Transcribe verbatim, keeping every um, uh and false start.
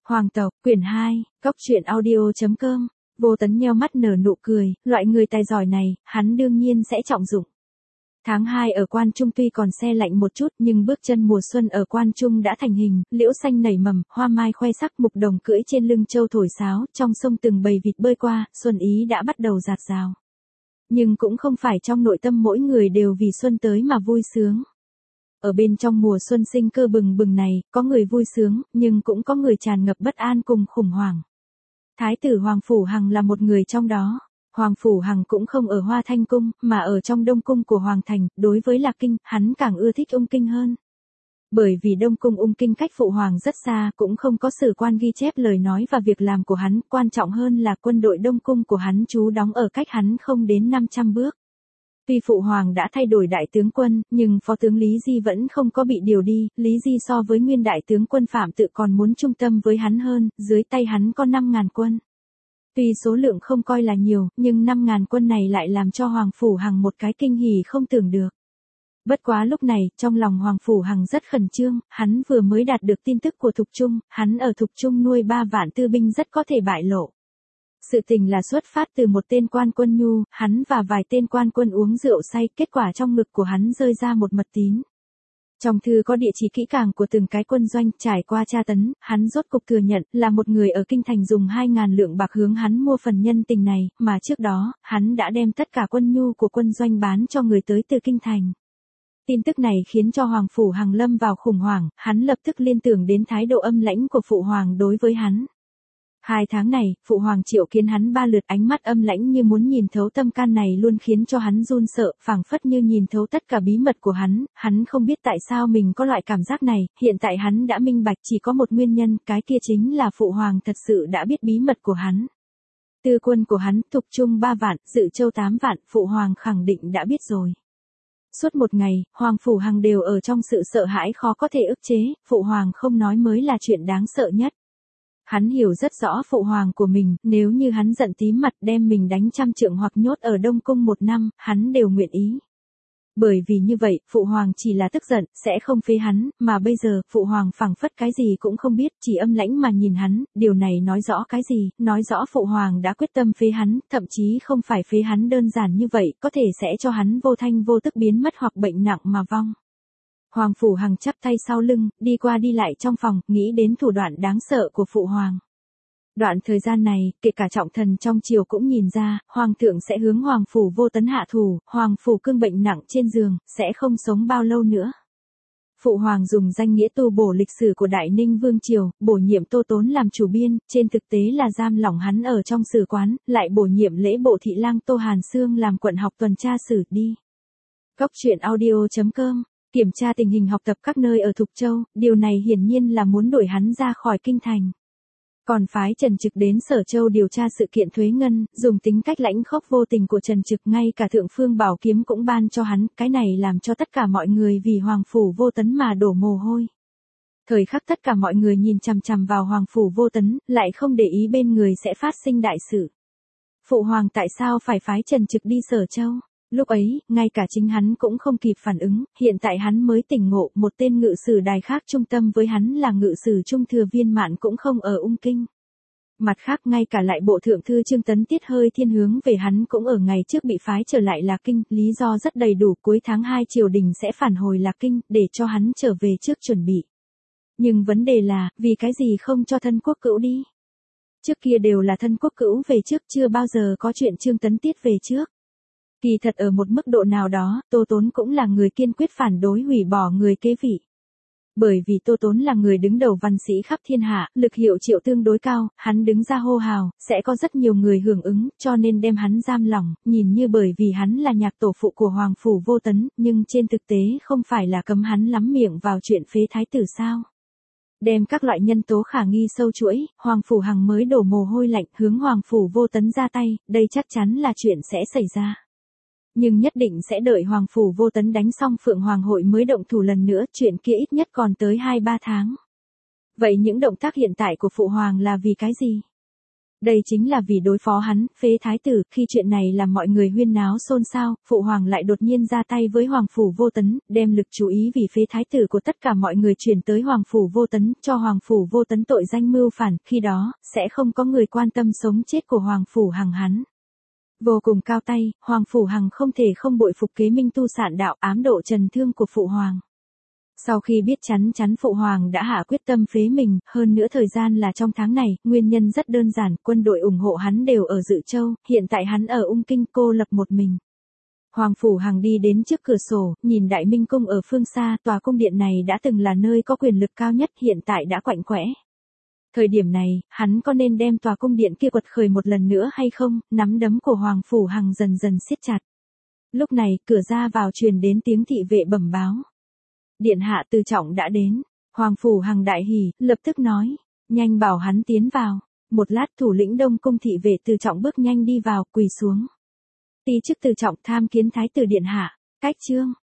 Hoàng tộc, quyển hai, cốc truyện audio.com. Vô Tấn nheo mắt nở nụ cười, loại người tài giỏi này, hắn đương nhiên sẽ trọng dụng. Tháng hai ở Quan Trung tuy còn se lạnh một chút nhưng bước chân mùa xuân ở Quan Trung đã thành hình, liễu xanh nảy mầm, hoa mai khoe sắc, mục đồng cưỡi trên lưng trâu thổi sáo, trong sông từng bầy vịt bơi qua, xuân ý đã bắt đầu rạt rào. Nhưng cũng không phải trong nội tâm mỗi người đều vì xuân tới mà vui sướng. Ở bên trong mùa xuân sinh cơ bừng bừng này, có người vui sướng, nhưng cũng có người tràn ngập bất an cùng khủng hoảng. Thái tử Hoàng Phủ Hằng là một người trong đó. Hoàng Phủ Hằng cũng không ở Hoa Thanh Cung, mà ở trong Đông Cung của Hoàng Thành, đối với Lạc Kinh, hắn càng ưa thích Ung Kinh hơn. Bởi vì Đông Cung Ung Kinh cách Phụ Hoàng rất xa, cũng không có sử quan ghi chép lời nói và việc làm của hắn, quan trọng hơn là quân đội Đông Cung của hắn trú đóng ở cách hắn không đến năm trăm bước. Tuy Phụ Hoàng đã thay đổi đại tướng quân, nhưng Phó tướng Lý Di vẫn không có bị điều đi, Lý Di so với nguyên đại tướng quân Phạm Tự còn muốn trung tâm với hắn hơn, dưới tay hắn có năm ngàn quân. Tuy số lượng không coi là nhiều, nhưng năm ngàn quân này lại làm cho Hoàng Phủ Hằng một cái kinh hỉ không tưởng được. Bất quá lúc này, trong lòng Hoàng Phủ Hằng rất khẩn trương, hắn vừa mới đạt được tin tức của Thục Trung, hắn ở Thục Trung nuôi ba vạn tư binh rất có thể bại lộ. Sự tình là xuất phát từ một tên quan quân nhu, hắn và vài tên quan quân uống rượu say, kết quả trong ngực của hắn rơi ra một mật tín. Trong thư có địa chỉ kỹ càng của từng cái quân doanh, trải qua tra tấn, hắn rốt cục thừa nhận là một người ở Kinh Thành dùng hai ngàn lượng bạc hướng hắn mua phần nhân tình này, mà trước đó, hắn đã đem tất cả quân nhu của quân doanh bán cho người tới từ Kinh Thành. Tin tức này khiến cho Hoàng Phủ Hằng lâm vào khủng hoảng, hắn lập tức liên tưởng đến thái độ âm lãnh của Phụ Hoàng đối với hắn. Hai tháng này, Phụ Hoàng triệu kiến hắn ba lượt, ánh mắt âm lãnh như muốn nhìn thấu tâm can này luôn khiến cho hắn run sợ, phảng phất như nhìn thấu tất cả bí mật của hắn, hắn không biết tại sao mình có loại cảm giác này, hiện tại hắn đã minh bạch chỉ có một nguyên nhân, cái kia chính là Phụ Hoàng thật sự đã biết bí mật của hắn. Tư quân của hắn, Thục Trung ba vạn, Dự Châu tám vạn, Phụ Hoàng khẳng định đã biết rồi. Suốt một ngày, Hoàng Phủ Hằng đều ở trong sự sợ hãi khó có thể ức chế, Phụ Hoàng không nói mới là chuyện đáng sợ nhất. Hắn hiểu rất rõ Phụ Hoàng của mình, nếu như hắn giận tím mặt đem mình đánh trăm trượng hoặc nhốt ở Đông Cung một năm, hắn đều nguyện ý. Bởi vì như vậy, Phụ Hoàng chỉ là tức giận, sẽ không phế hắn, mà bây giờ, Phụ Hoàng phảng phất cái gì cũng không biết, chỉ âm lãnh mà nhìn hắn, điều này nói rõ cái gì, nói rõ Phụ Hoàng đã quyết tâm phế hắn, thậm chí không phải phế hắn đơn giản như vậy, có thể sẽ cho hắn vô thanh vô tức biến mất hoặc bệnh nặng mà vong. Hoàng Phủ Hằng chắp tay sau lưng, đi qua đi lại trong phòng, nghĩ đến thủ đoạn đáng sợ của Phụ Hoàng. Đoạn thời gian này, kể cả trọng thần trong triều cũng nhìn ra, Hoàng thượng sẽ hướng Hoàng Phủ Vô Tấn hạ thủ, Hoàng Phủ cương bệnh nặng trên giường, sẽ không sống bao lâu nữa. Phụ Hoàng dùng danh nghĩa tu bổ lịch sử của Đại Ninh Vương Triều, bổ nhiệm Tô Tốn làm chủ biên, trên thực tế là giam lỏng hắn ở trong sử quán, lại bổ nhiệm lễ bộ thị lang Tô Hàn Sương làm quận học tuần tra sử đi. Cốc truyện audio.com. Kiểm tra tình hình học tập các nơi ở Thục Châu, điều này hiển nhiên là muốn đuổi hắn ra khỏi Kinh Thành. Còn phái Trần Trực đến Sở Châu điều tra sự kiện thuế ngân, dùng tính cách lãnh khốc vô tình của Trần Trực, ngay cả Thượng Phương Bảo Kiếm cũng ban cho hắn, cái này làm cho tất cả mọi người vì Hoàng Phủ Vô Tấn mà đổ mồ hôi. Thời khắc tất cả mọi người nhìn chằm chằm vào Hoàng Phủ Vô Tấn, lại không để ý bên người sẽ phát sinh đại sự. Phụ Hoàng tại sao phải phái Trần Trực đi Sở Châu? Lúc ấy, ngay cả chính hắn cũng không kịp phản ứng, hiện tại hắn mới tỉnh ngộ, một tên ngự sử đài khác trung tâm với hắn là ngự sử Trung Thừa Viên Mạn cũng không ở Ung Kinh. Mặt khác ngay cả lại bộ thượng thư Trương Tấn Tiết hơi thiên hướng về hắn cũng ở ngày trước bị phái trở lại Lạc Kinh, lý do rất đầy đủ, cuối tháng hai triều đình sẽ phản hồi Lạc Kinh, để cho hắn trở về trước chuẩn bị. Nhưng vấn đề là, vì cái gì không cho thân quốc cữu đi? Trước kia đều là thân quốc cữu về trước, chưa bao giờ có chuyện Trương Tấn Tiết về trước. Kỳ thật ở một mức độ nào đó, Tô Tốn cũng là người kiên quyết phản đối hủy bỏ người kế vị. Bởi vì Tô Tốn là người đứng đầu văn sĩ khắp thiên hạ, lực hiệu triệu tương đối cao, hắn đứng ra hô hào, sẽ có rất nhiều người hưởng ứng, cho nên đem hắn giam lỏng, nhìn như bởi vì hắn là nhạc tổ phụ của Hoàng Phủ Vô Tấn, nhưng trên thực tế không phải là cấm hắn lắm miệng vào chuyện phế thái tử sao. Đem các loại nhân tố khả nghi sâu chuỗi, Hoàng Phủ Hằng mới đổ mồ hôi lạnh hướng Hoàng Phủ Vô Tấn ra tay, đây chắc chắn là chuyện sẽ xảy ra. Nhưng nhất định sẽ đợi Hoàng Phủ Vô Tấn đánh xong Phượng Hoàng hội mới động thủ lần nữa, chuyện kia ít nhất còn tới hai ba tháng. Vậy những động tác hiện tại của Phụ Hoàng là vì cái gì? Đây chính là vì đối phó hắn, phế thái tử, khi chuyện này làm mọi người huyên náo xôn xao, phụ hoàng lại đột nhiên ra tay với Hoàng Phủ Vô Tấn, đem lực chú ý vì phế thái tử của tất cả mọi người chuyển tới Hoàng Phủ Vô Tấn, cho Hoàng Phủ Vô Tấn tội danh mưu phản, khi đó, sẽ không có người quan tâm sống chết của Hoàng Phủ Hằng hắn. Vô cùng cao tay, Hoàng Phủ Hằng không thể không bội phục kế minh tu sạn đạo ám độ trần thương của phụ hoàng. Sau khi biết chắn chắn phụ hoàng đã hạ quyết tâm phế mình, hơn nữa thời gian là trong tháng này, nguyên nhân rất đơn giản, quân đội ủng hộ hắn đều ở Dự Châu, hiện tại hắn ở Ung Kinh cô lập một mình. Hoàng Phủ Hằng đi đến trước cửa sổ, nhìn Đại Minh Cung ở phương xa, tòa cung điện này đã từng là nơi có quyền lực cao nhất, hiện tại đã quạnh quẽ. Thời điểm này, hắn có nên đem tòa cung điện kia quật khởi một lần nữa hay không, nắm đấm của Hoàng Phủ Hằng dần dần siết chặt. Lúc này, cửa ra vào truyền đến tiếng thị vệ bẩm báo. Điện hạ Từ Trọng đã đến. Hoàng Phủ Hằng đại hỉ, lập tức nói, nhanh bảo hắn tiến vào. Một lát thủ lĩnh Đông Cung thị vệ Từ Trọng bước nhanh đi vào, quỳ xuống. Ti chức Từ Trọng tham kiến thái tử điện hạ. Cách chương